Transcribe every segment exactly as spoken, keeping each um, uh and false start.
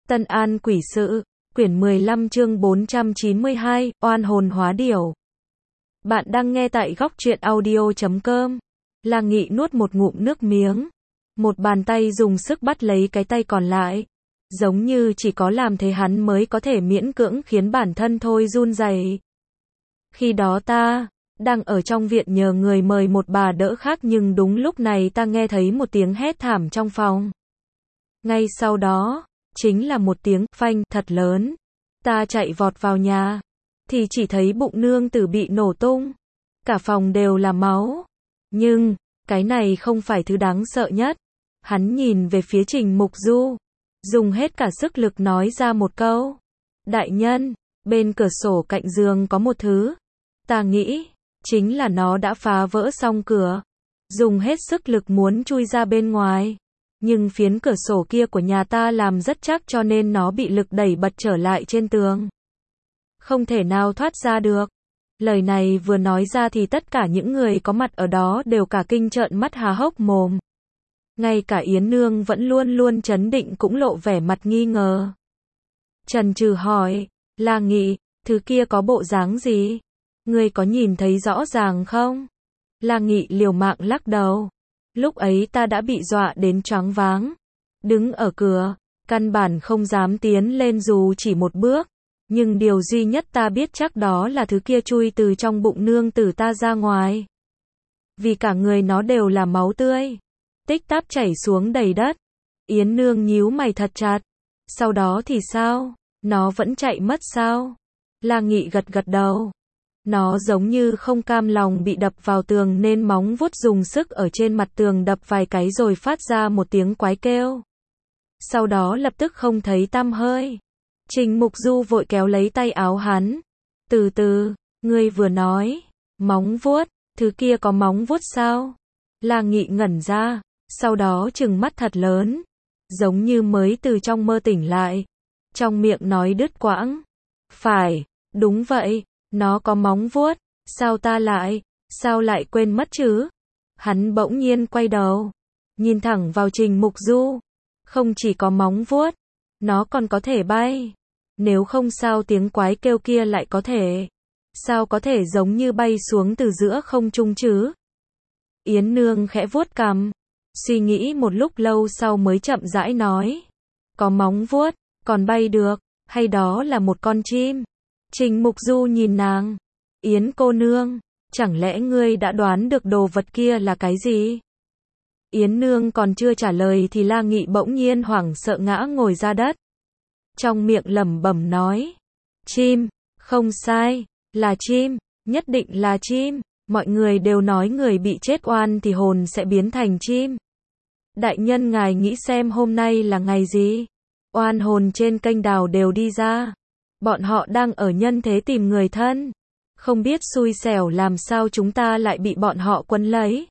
Tân An Quỷ Sự, quyển mười lăm chương bốn trăm chín mươi hai, oan hồn hóa điểu. Bạn đang nghe tại góc truyện audio chấm com. La Nghị nuốt một ngụm nước miếng. Một bàn tay dùng sức bắt lấy cái tay còn lại. Giống như chỉ có làm thế hắn mới có thể miễn cưỡng khiến bản thân thôi run rẩy. Khi đó ta đang ở trong viện nhờ người mời một bà đỡ khác, nhưng đúng lúc này ta nghe thấy một tiếng hét thảm trong phòng. Ngay sau đó, chính là một tiếng phanh thật lớn. Ta chạy vọt vào nhà, thì chỉ thấy bụng nương tử bị nổ tung. Cả phòng đều là máu. Nhưng, cái này không phải thứ đáng sợ nhất. Hắn nhìn về phía Trình Mục Du, dùng hết cả sức lực nói ra một câu. Đại nhân, bên cửa sổ cạnh giường có một thứ. Ta nghĩ, chính là nó đã phá vỡ xong cửa. Dùng hết sức lực muốn chui ra bên ngoài. Nhưng phiến cửa sổ kia của nhà ta làm rất chắc, cho nên nó bị lực đẩy bật trở lại trên tường. Không thể nào thoát ra được. Lời này vừa nói ra thì tất cả những người có mặt ở đó đều cả kinh trợn mắt há hốc mồm. Ngay cả Yến Nương vẫn luôn luôn trấn định cũng lộ vẻ mặt nghi ngờ. Trần Trừ hỏi, La Nghị, thứ kia có bộ dáng gì? Ngươi có nhìn thấy rõ ràng không? La Nghị liều mạng lắc đầu. Lúc ấy ta đã bị dọa đến choáng váng. Đứng ở cửa, căn bản không dám tiến lên dù chỉ một bước. Nhưng điều duy nhất ta biết chắc đó là thứ kia chui từ trong bụng nương tử ta ra ngoài. Vì cả người nó đều là máu tươi. Tích táp chảy xuống đầy đất. Yến Nương nhíu mày thật chặt. Sau đó thì sao? Nó vẫn chạy mất sao? La Nghị gật gật đầu. Nó giống như không cam lòng bị đập vào tường nên móng vuốt dùng sức ở trên mặt tường đập vài cái rồi phát ra một tiếng quái kêu. Sau đó lập tức không thấy tăm hơi. Trình Mục Du vội kéo lấy tay áo hắn. Từ từ, ngươi vừa nói, móng vuốt, thứ kia có móng vuốt sao? La Nghị ngẩn ra, sau đó trừng mắt thật lớn, giống như mới từ trong mơ tỉnh lại. Trong miệng nói đứt quãng. Phải, đúng vậy. Nó có móng vuốt, sao ta lại, sao lại quên mất chứ? Hắn bỗng nhiên quay đầu, nhìn thẳng vào Trình Mục Du. Không chỉ có móng vuốt, nó còn có thể bay. Nếu không sao tiếng quái kêu kia lại có thể, sao có thể giống như bay xuống từ giữa không trung chứ? Yến Nương khẽ vuốt cằm, suy nghĩ một lúc lâu sau mới chậm rãi nói. Có móng vuốt, còn bay được, hay đó là một con chim? Trình Mục Du nhìn nàng. Yến cô nương, chẳng lẽ ngươi đã đoán được đồ vật kia là cái gì? Yến Nương còn chưa trả lời thì La Nghị bỗng nhiên hoảng sợ ngã ngồi ra đất. Trong miệng lẩm bẩm nói. Chim, không sai, là chim, nhất định là chim. Mọi người đều nói người bị chết oan thì hồn sẽ biến thành chim. Đại nhân ngài nghĩ xem hôm nay là ngày gì? Oan hồn trên kênh đào đều đi ra. Bọn họ đang ở nhân thế tìm người thân. Không biết xui xẻo làm sao chúng ta lại bị bọn họ quấn lấy.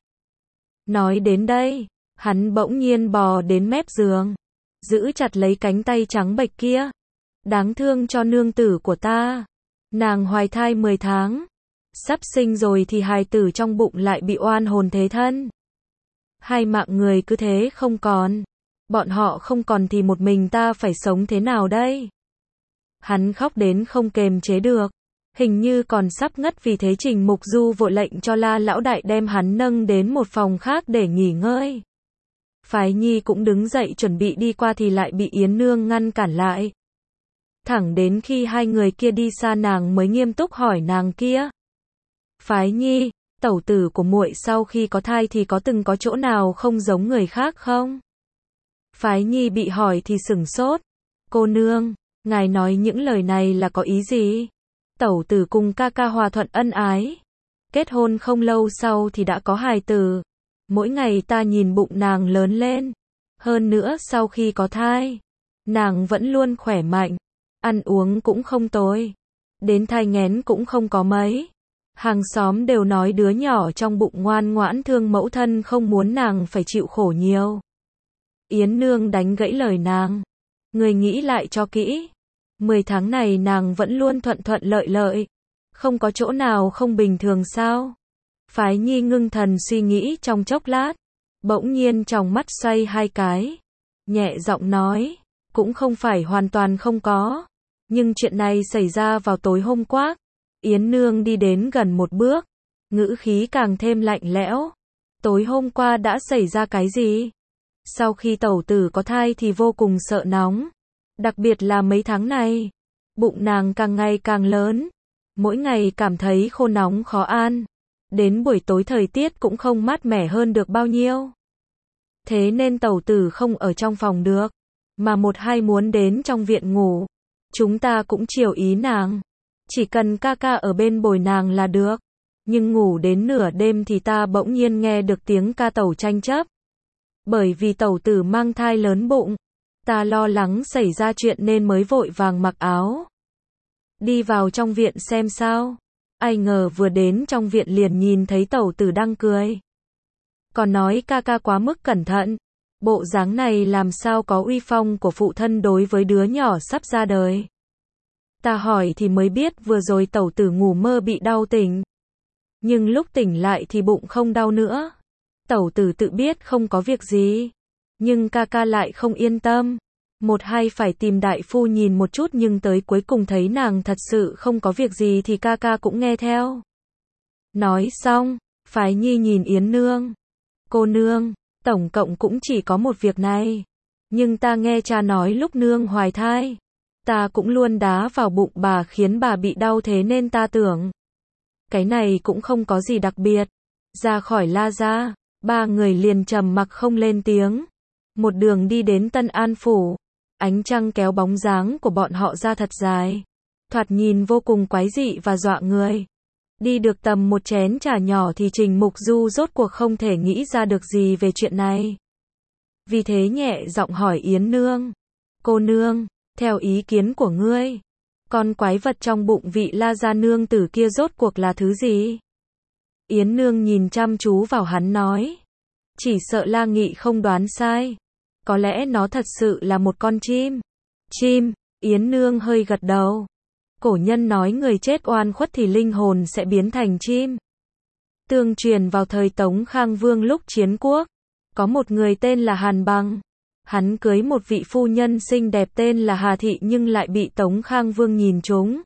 Nói đến đây, hắn bỗng nhiên bò đến mép giường, giữ chặt lấy cánh tay trắng bệch kia. Đáng thương cho nương tử của ta. Nàng hoài thai mười tháng. Sắp sinh rồi thì hài tử trong bụng lại bị oan hồn thế thân. Hai mạng người cứ thế không còn. Bọn họ không còn thì một mình ta phải sống thế nào đây? Hắn khóc đến không kềm chế được, hình như còn sắp ngất, vì thế Trình Mục Du vội lệnh cho La lão đại đem hắn nâng đến một phòng khác để nghỉ ngơi. Phái Nhi cũng đứng dậy chuẩn bị đi qua thì lại bị Yến Nương ngăn cản lại. Thẳng đến khi hai người kia đi xa nàng mới nghiêm túc hỏi nàng kia. Phái Nhi, tẩu tử của muội sau khi có thai thì có từng có chỗ nào không giống người khác không? Phái Nhi bị hỏi thì sửng sốt. Cô nương, ngài nói những lời này là có ý gì? Tẩu tử cùng ca ca hòa thuận ân ái. Kết hôn không lâu sau thì đã có hài tử. Mỗi ngày ta nhìn bụng nàng lớn lên. Hơn nữa sau khi có thai, nàng vẫn luôn khỏe mạnh. Ăn uống cũng không tồi. Đến thai nghén cũng không có mấy. Hàng xóm đều nói đứa nhỏ trong bụng ngoan ngoãn thương mẫu thân, không muốn nàng phải chịu khổ nhiều. Yến Nương đánh gãy lời nàng. Người nghĩ lại cho kỹ. Mười tháng này nàng vẫn luôn thuận thuận lợi lợi. Không có chỗ nào không bình thường sao? Phái Nhi ngưng thần suy nghĩ trong chốc lát. Bỗng nhiên trong mắt xoay hai cái. Nhẹ giọng nói. cũng không phải hoàn toàn không có. Nhưng chuyện này xảy ra vào tối hôm qua. Yến Nương đi đến gần một bước, ngữ khí càng thêm lạnh lẽo. Tối hôm qua đã xảy ra cái gì? Sau khi tẩu tử có thai thì vô cùng sợ nóng. Đặc biệt là mấy tháng này, bụng nàng càng ngày càng lớn. Mỗi ngày cảm thấy khô nóng khó an. Đến buổi tối thời tiết cũng không mát mẻ hơn được bao nhiêu. Thế nên tẩu tử không ở trong phòng được, mà một hai muốn đến trong viện ngủ. Chúng ta cũng chiều ý nàng. Chỉ cần ca ca ở bên bồi nàng là được. Nhưng ngủ đến nửa đêm thì ta bỗng nhiên nghe được tiếng ca tẩu tranh chấp. Bởi vì tẩu tử mang thai lớn bụng. Ta lo lắng xảy ra chuyện nên mới vội vàng mặc áo. Đi vào trong viện xem sao. Ai ngờ vừa đến trong viện liền nhìn thấy tẩu tử đang cười. Còn nói ca ca quá mức cẩn thận. Bộ dáng này làm sao có uy phong của phụ thân đối với đứa nhỏ sắp ra đời. Ta hỏi thì mới biết vừa rồi tẩu tử ngủ mơ bị đau tỉnh. Nhưng lúc tỉnh lại thì bụng không đau nữa. Tẩu tử tự biết không có việc gì. Nhưng ca ca lại không yên tâm. Một hay phải tìm đại phu nhìn một chút nhưng tới cuối cùng thấy nàng thật sự không có việc gì thì ca ca cũng nghe theo. Nói xong, Phái Nhi nhìn Yến Nương. Cô nương, tổng cộng cũng chỉ có một việc này. Nhưng ta nghe cha nói lúc nương hoài thai. Ta cũng luôn đá vào bụng bà khiến bà bị đau thế nên ta tưởng. Cái này cũng không có gì đặc biệt. Ra khỏi La gia, ba người liền trầm mặc không lên tiếng. Một đường đi đến Tân An Phủ. Ánh trăng kéo bóng dáng của bọn họ ra thật dài. Thoạt nhìn vô cùng quái dị và dọa người. Đi được tầm một chén trà nhỏ thì Trình Mục Du rốt cuộc không thể nghĩ ra được gì về chuyện này. Vì thế nhẹ giọng hỏi Yến Nương. Cô nương, theo ý kiến của ngươi, con quái vật trong bụng vị La gia nương tử kia rốt cuộc là thứ gì? Yến Nương nhìn chăm chú vào hắn nói. Chỉ sợ La Nghị không đoán sai. Có lẽ nó thật sự là một con chim. Chim, Yến Nương hơi gật đầu. Cổ nhân nói người chết oan khuất thì linh hồn sẽ biến thành chim. Tương truyền vào thời Tống Khang Vương lúc chiến quốc, có một người tên là Hàn Bằng. Hắn cưới một vị phu nhân xinh đẹp tên là Hà Thị nhưng lại bị Tống Khang Vương nhìn trúng.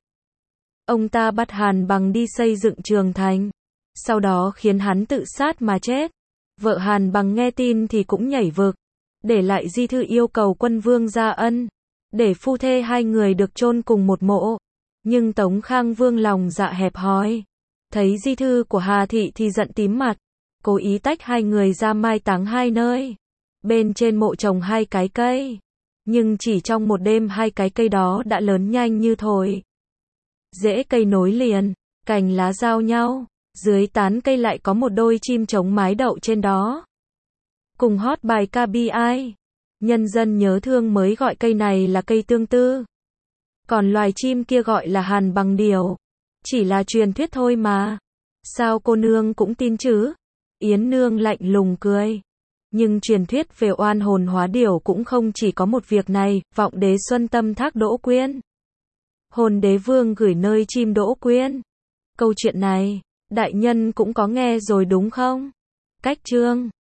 Ông ta bắt Hàn Bằng đi xây dựng trường thành. Sau đó khiến hắn tự sát mà chết. Vợ Hàn Bằng nghe tin thì cũng nhảy vực. Để lại di thư yêu cầu quân vương gia ân. Để phu thê hai người được chôn cùng một mộ. Nhưng Tống Khang Vương lòng dạ hẹp hòi. Thấy di thư của Hà Thị thì giận tím mặt. Cố ý tách hai người ra mai táng hai nơi. Bên trên mộ trồng hai cái cây. Nhưng chỉ trong một đêm hai cái cây đó đã lớn nhanh như thổi. Rễ cây nối liền, cành lá giao nhau. Dưới tán cây lại có một đôi chim trống mái đậu trên đó. Cùng hót bài ca bi ai. Nhân dân nhớ thương mới gọi cây này là cây tương tư. Còn loài chim kia gọi là Hàn Bằng điểu. Chỉ là truyền thuyết thôi mà. Sao cô nương cũng tin chứ? Yến Nương lạnh lùng cười. Nhưng truyền thuyết về oan hồn hóa điểu cũng không chỉ có một việc này. Vọng đế xuân tâm thác Đỗ Quyên. Hồn đế vương gửi nơi chim Đỗ Quyên. Câu chuyện này, đại nhân cũng có nghe rồi đúng không? Cách chương